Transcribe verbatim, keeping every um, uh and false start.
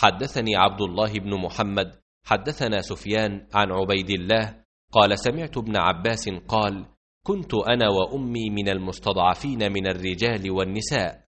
حدثني عبد الله بن محمد حدثنا سفيان عن عبيد الله قال سمعت ابن عباس قال كنت أنا وأمي من المستضعفين من الرجال والنساء،